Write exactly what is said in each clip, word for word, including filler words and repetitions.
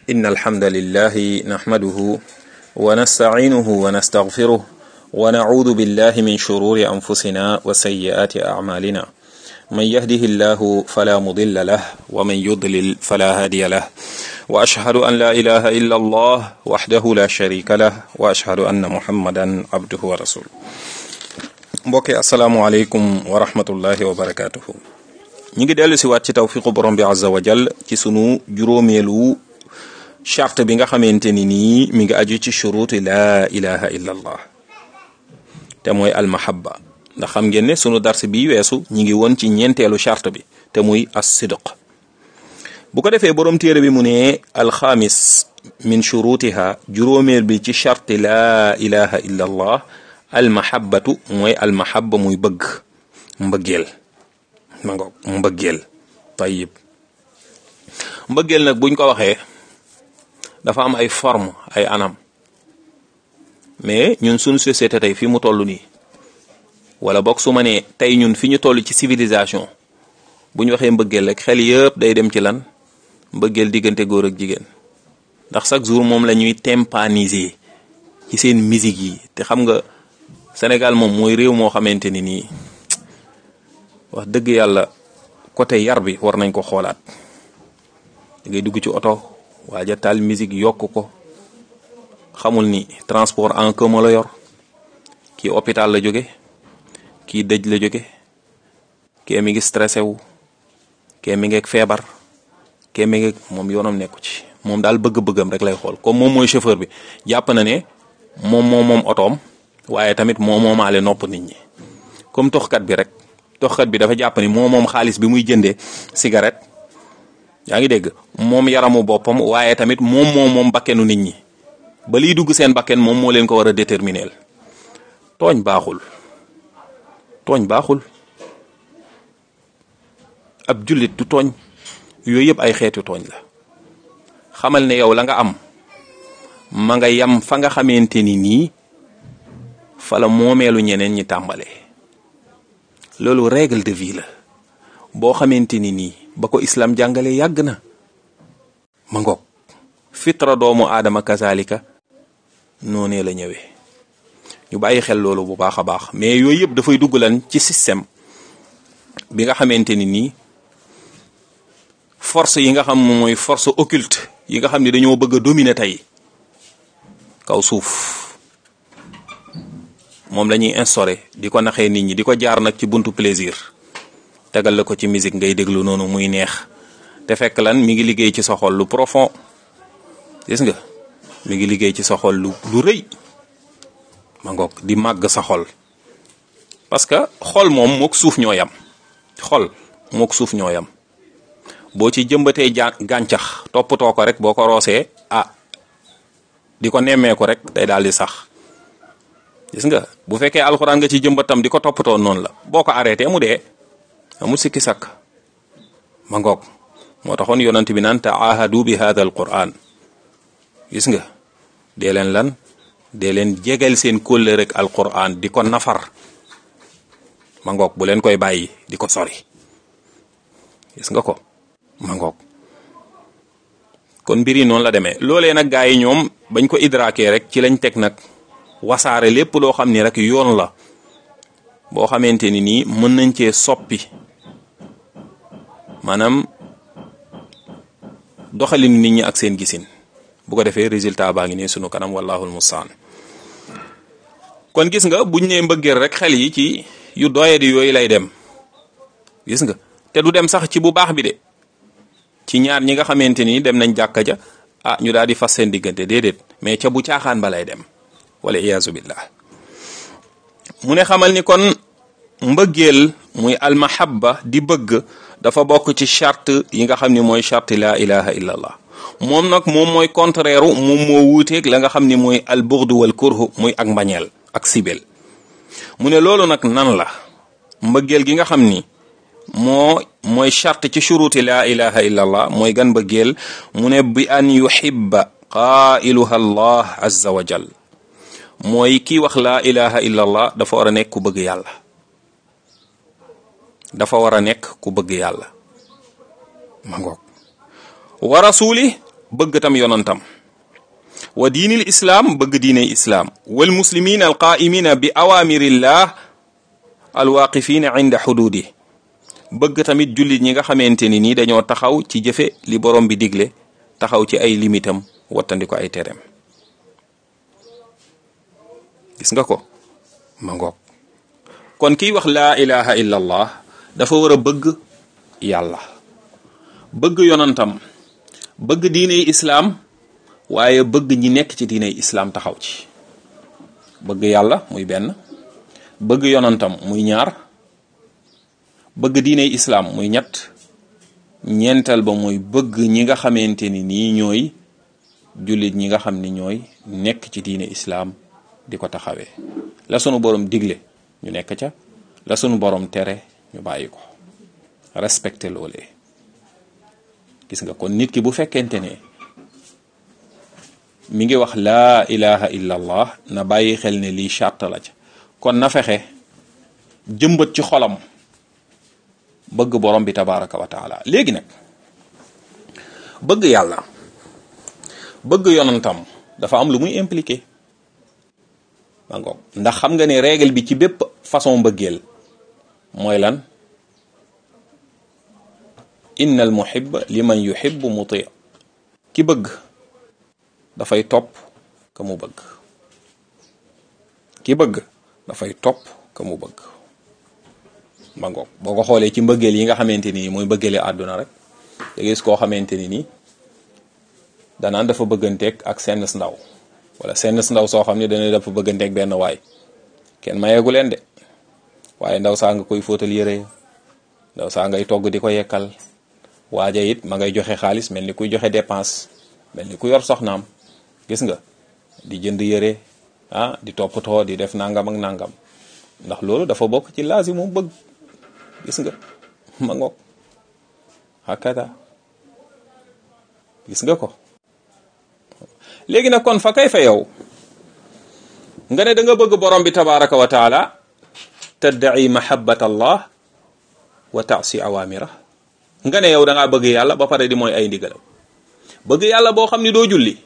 إن الحمد لله نحمده ونستعينه ونستغفره ونعوذ بالله من شرور أنفسنا وسيئات أعمالنا من يهده الله فلا مضل له ومن يضلل فلا هادي له وأشهد أن لا إله إلا الله وحده لا شريك له وأشهد أن محمدا عبده ورسوله. mbokki asalaamualeykum wa rahmatullahi wa barakatuhu. ñi ngi dellu si waat ci tawfiqu borom bi azza wa jal ci sunu juróomeelu charte bi nga xamante ni nii mi ngi aju ci shuruti laa ilaha illa allah te mooy almahabba. ndax xam ngeen ne sunu dars bi weesu ñi ngi woon ci ñeenteelu charte bi te muy as-sidq. bu ko defee borom téere bi mu ne alxaamis min shurutiha juróomeel bi ci charte laa ilaha illa allah almahabbatu mooy almahabba muy bëgg mbëggeel ma ngoog mbëggeel tayib mbëggeel nag buñ ko waxee dafa am ay forme ay anam mais ñun suñu société tey fi mu toll nii wala boog su ma nee tey ñun fi ñu toll ci civilisation bu ñu waxee mbëggeel rek xel yëpp day dem ci lan mbëggeel diggante góor ak jigéen ndax chaque jour moom la ñuy tympaniser ci seen musique yi te xam nga Sénégal moom mooy réew moo xamante ni nii wax dëgg yàlla côté yar bi war nañ ko xoolaat da ngay dugg ci oto waaja taal musique yokk ko xamul ni transport en commun la yor kii hôpital la jóge kii dëj la jóge kii mi ngi stressé wu kii mi ngi ak feebar kii mi ngi moom yoonam nekku ci moom daal bëgg-bëggam rek lay xool comme moom mooy chauffeur bi jàpp na ne moom moom moom otoom waaye tamit moo moomaale nopp nit ñi comme toxkat bi rek toxkat bi dafa jàpp ni moo moom xaalis bi muy jëndee cigarette yaa ngi dégg moom yaramu boppam waaye tamit moom moom moom bakkenu nit ñi ba liy dugg seen bakken moom moo leen ko war a déterminer tooñ baaxul tooñ baaxul ab jullit du tooñ yooyu yëpp ay xeetu tooñ la. xamal ne yow la nga am ma nga yam fa nga xamante ni nii fa la moomeelu ñeneen ñi tàmbalee loolu règle de vie la boo xamante ni nii ba ko islam jàngale yàgg na ma ngoog fitra doomu aadama kazalika noonee la ñëwee ñu bàyyi xel loolu bu baax a baax mais yooyu yëpp dafay dugg lan ci système bi nga xamante ni nii force yi nga xam mooy force occulte yi nga xam ne dañoo bëgg a dominer tey kaw suuf moom la ñuy instauré di ko naxee nit ñi di ko jaar nag ci buntu plaisir tegal la ko ci musique ngay déglu noonu muy neex te fekk lan mi ngi liggéey ci sa xol lu profond gis nga mi ngi liggéey ci sa xol lu lu rëy ma ngoog di màgg sa xol parce que xol moom mook suuf ñoo yam xol mook suuf ñoo yam boo ci jëmbatee ja gàncax toppatoo ko rek boo ko roosee ah di ko nemmeeku rek day daal di sax gis nga bu fekkee alxuraan nga ci jëmbatam di ko toppatoo noonu la boo ko arrêté mu dee amul sikki sakk ma ngoog moo taxoon yonent bi naan taahadu bi hada al quran gis nga dee leen lan dee leen jegeel seen kóllëre rek al quran di ko nafar ma ngoog bu leen koy bàyyi di ko sori gis nga ko ma ngoog kon mbir yi noonu la demee loolee nag gaa yi ñoom bañ ko idraakee rek ci lañ teg nag wasaare lépp loo xam ni rek yoon la boo xamante ni nii mën nañ cee soppi maanaam doxalin nit ñi ak seen gisin bu ko defee résultat baa ngi nii sunu kanam wallahul mustaan. kon gis nga buñ nee mbëggeel rek xel yi ci yu doye di yooyu lay dem gis nga te du dem sax ci bu baax bi de ci ñaar ñi nga xamante ni dem nañ jàkka ja ah ñu daal di fas seen diggante déedéet mais ca bu caaxaan ba lay dem wala iyaazu billah. mu ne xamal ni kon mbëggeel muy almahabba di bëgg dafa bokk ci charte yi nga xam ni mooy charte laa ilaha illa allah moom nag moom mooy contraire moom moo wuuteeg la nga xam ni mooy al bughd wal kurhu muy ak mbañeel ak sibel. mu ne loolu nag nan la mbëggeel gi nga xam ni moo mooy charte ci shuruti laa ilaha illa allah mooy gan mbëggeel mu ne bi an yuhibba qailuha allah azza wa jal mooy kii wax laa ilaha illa allah dafa war a nekk ku bëgg yàlla dafa war a nekk ku bëgg yàlla ma ngoog wa rasuli bëgg tam yonantam wa diinil islaam bëgg diiney islaam wal muslimin al qaa'imina bi awamirillah al waaqifina inda xuduudi bëgg tamit jullit ñi nga xamante ni nii dañoo taxaw ci jëfe li borom bi digle taxaw ci ay limitam wattandi ko ay tereem gis nga ko ma ngoog kon kiy wax laa ilaha illa allah dafa war a bëgg yàlla bëgg yonantam bëgg diiney islaam waaye bëgg ñi nekk ci diiney islaam taxaw ci bëgg yàlla muy benn bëgg yonantam muy ñaar bëgg diiney islaam muy ñett ñeenteel ba muy bëgg ñi nga xamante ni nii ñooy jullit ñi nga xam ni ñooy nekk ci diine islaam di ko taxawee la sunu borom digle ñu nekk ca la sunu borom tere ñu bàyyi ko respecté loolee gis nga kon nit ki bu fekkente ne mi ngi wax laa ilaha illa allah na bàyyi xel ne lii charte la ca kon na fexe jëmbat ci xolam bëgg borom bi tabaraka wa taala léegi nag bëgg yàlla bëgg yonantam dafa am lu muy impliqué ma ngoog ndax xam nga ne règle bi ci bépp façon mbëggeel mooy lan inna al muhibba liman yuhibbu muti ki bëgg dafay topp ka mu bëgg ki bëgg dafay topp ka mu bëgg ma ngoog boo ko xoolee ci mbëggeel yi nga xamante ni mooy mbëggeeli àdduna rek da gis koo xamante ni nii danaan dafa bëgganteeg ak senn ndaw wala senn ndaw soo xam ne dana dafa bëgganteeg benn waay kenn mayeegu leen de waaye ndaw saa nga koy fóotal yére ndaw saa ngay togg di ko yekkal waaja it ma ngay joxe xaalis mel ni kuy joxe dépense mel ni ku yor soxnaam gis nga di jënd yére ah di toppatoo di def nangam ak nangam ndax loolu dafa bokk ci laasimu bëgg gis nga ma ngoog hakada gis nga ko léegi nag kon fa kay fa yow nga ne da nga bëgg borom bi tabaraka wa taala tadda'i mahabbat allah wa ta'si awamira nga ne yow da ngaa bëgg yàlla ba pare di mooy ay ndigalam bëgg yàlla boo xam ni doo julli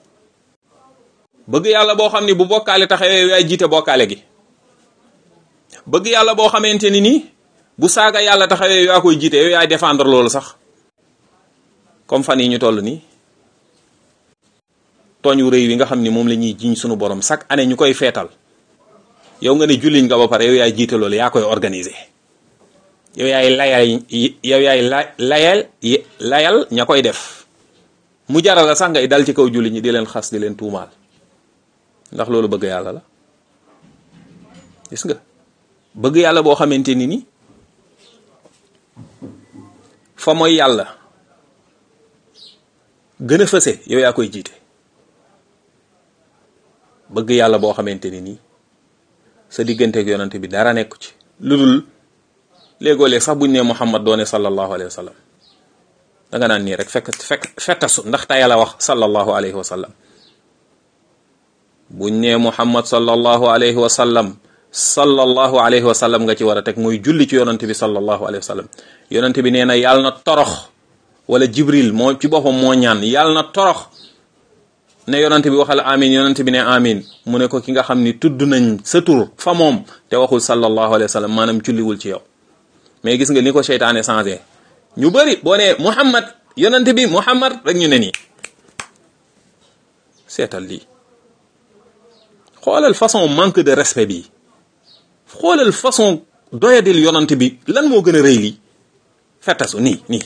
bëgg yàlla boo xam ni bu bokkaale taxawee yow yaay jiite bokkaale gi bëgg yàlla boo xamante ni nii bu saaga yàlla taxawee yow yaa koy jiite yow yaay défendre loolu sax comme fan yi ñu toll nii tooñu rëy wi nga xam ni moom la ñuy jiñ sunu borom chaque année ñu koy feetal yow nga ne julliñ nga ba pare yow yaay jiite loolu yaa koy organiser yow yaay layal yow yaay layal layal ña koy def mu jaral la sax ngay dal ci kaw julli ñi di leen xas di leen tuumaal ndax loolu bëgg yàlla la gis nga bëgg yàlla boo xamante ni ni fa mooy yàlla gën a fëse yow yaa koy jiite bëgg yàlla boo xamante ni nii sa digganteeg yonante bi dara nekku ci lu dul léegoo léeg sax buñ ne Muhammad doone sallallahu alayhi wa sallam da nga naan nii rek fekk fekk fettasu ndax ta yàlla wax sallallahu alayhi wa sallam buñ ne Muhammad sallallahu alayhi wa sallam sallallahu alayhi wa sallam nga ci war a teg mooy julli ci yonante bi sallallahu alayhi wa sallam yonante bi nee na yàlla na torox wala Jibril moo ci boppam moo ñaan yàlla na torox ne yonante bi waxal amin yonante bi ne amin mu ne ko ki nga xam ni tudd nañ sa tur fa moom te waxul sallallahu alayhi wa sallam maanaam julliwul ci yow mais gis nga ni ko seytaane changé ñu bëri boo ne Muhammad yonante bi Muhammad rek ñu ne nii seetal lii xoolal façon manque de respect bi xoolal façon doyadil yonante bi lan moo gën a rëy lii fettasu nii nii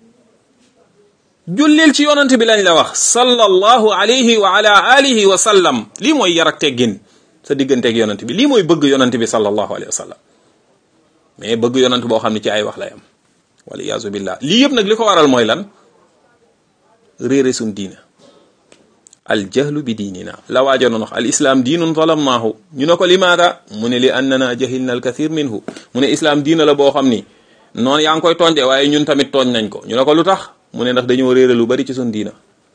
jullil ci yonante bi lañ la wax sallallahu alayhi wa ala alihi wa sallam lii mooy yar ak teggin sa digganteeg yonante bi lii mooy bëgg yonante bi sallallahu alayhi wa sallam mais bëgg yonante boo xam ne ci ay wax lay am wala iyaazu billah lii yëpp nag li ko waral mooy lan réere suñ diina al jahlu bi diinina la waajo noon wax al islam diinun zalamnaahu ñu ne ko limaada mu ne li annana jahilna al kathir minhu mu ne islam diina la boo xam ni noonu yaa ngi koy tooñ de waaye ñun tamit tooñ nañ ko ñu ne ko lu tax mu ne ndax dañoo réere lu bari ci suñ diina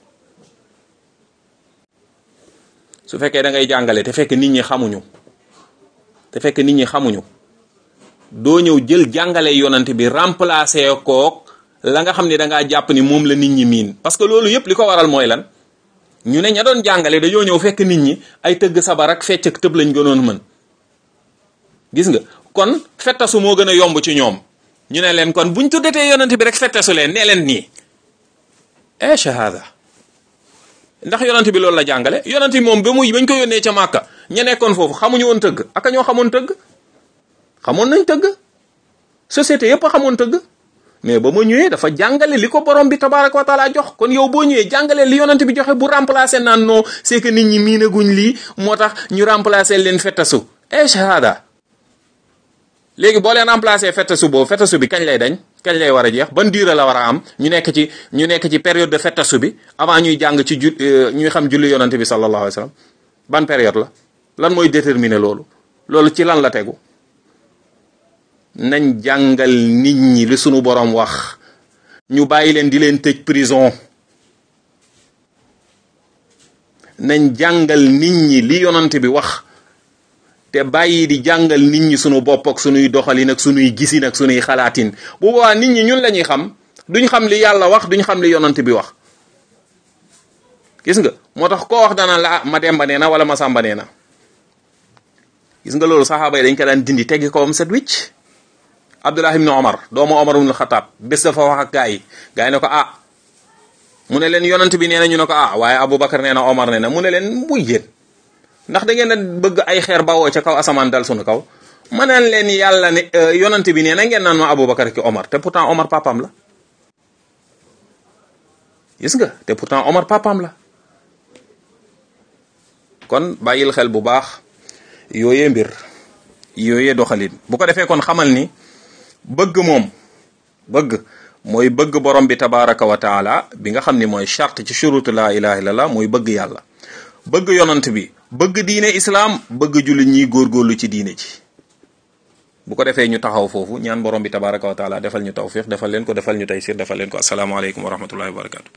su fekkee da ngay jàngale te fekk nit ñi xamuñu te fekk nit ñi xamuñu doo ñëw jël jàngale yonante bi remplacer kook la nga xam ne da ngaa jàpp ni moom la nit ñi miin parce que loolu yëpp li ko waral mooy lan ñu ne ña doon jàngale dañoo ñëw fekk nit ñi ay tëgg sabar ak fecc ak tëb lañ gënoon mën gis nga kon fettasu moo gën a yomb ci ñoom ñu ne leen kon buñ tuddatee yonent bi rek fettasu leen nee leen nii e shahada ndax yonent bi loolu la jàngale yonent bi moom ba muy bañ ko yónnee ca Màkka ña nekkoon foofu xamuñu woon tëgg aka ñoo xamoon tëgg xamoon nañ tëgg société yëpp a xamoon tëgg mais ba ma ñëwee dafa jàngale li ko borom bi tabaraka wa taala jox kon yow boo ñëwee jàngale li yonent bi joxe bu remplacer naan non c'est que nit ñi miinaguñ lii moo tax ñu remplacer leen fettasu e shahada léegi boo leen remplacer fettasu boobu fettasu bi kañ lay dañ kañ lay war a jeex ban durée la war a am ñu nekk ci ñu nekk ci période de fettasu bi avant ñuy jàng ci ju ñuy xam julli yonent bi sallallahu alayhi wa sallam ban période la lan mooy déterminer loolu loolu ci lan la tegu nañ jàngal nit ñi li sunu borom wax ñu bàyyi leen di leen tëj prison nañ jàngal nit ñi li yonent bi wax te bàyyi di jàngal nit ñi sunu bopp ak sunuy doxalin ak sunuy gisin ak sunuy xalaatin bu boobaa nit ñi ñun la ñuy xam duñ xam li yàlla wax duñ xam li yonent bi wax gis nga moo tax koo wax dana la ma demba nee na wala ma sàmba nee na gis nga loolu saxaaba yi dañ ko daan dindi teggi ko am set wicc Abdullah ibn Omar doomu Omar ibn Khattab bés dafa wax ak gaa yi gaa yi ne ko ah mu ne leen yonent bi nee na ñu ne ko ah waaye Aboubacar nee na Omar nee na mu ne leen muy yéen ndax da ngeen a bëgg ay xeer bawoo ca kaw asamaan dal sunu kaw ma naan leen yàlla ne yonent bi nee na ngeen naan ma Aboubacar ki Omar te pourtant Omar papam la gis nga te pourtant Omar papam la kon bàyyil xel bu baax yooyee mbir yooyee doxalin bu ko defee kon xamal ni bëgg moom bëgg mooy bëgg borom bi tabaraka wa taala bi nga xam ni mooy charte ci shurutu la ilaha illallah mooy bëgg yàlla bëgg yonant bi bëgg diine islam bëgg jullit ñi góorgóorlu ci diine ji bu ko defee ñu taxaw foofu ñaan borom bi tabaraka wa taala defal ñu tawfiq defal leen ko defal ñu taysir defal leen ko asalaamaaleykum wa rahmatullahi wa barakatu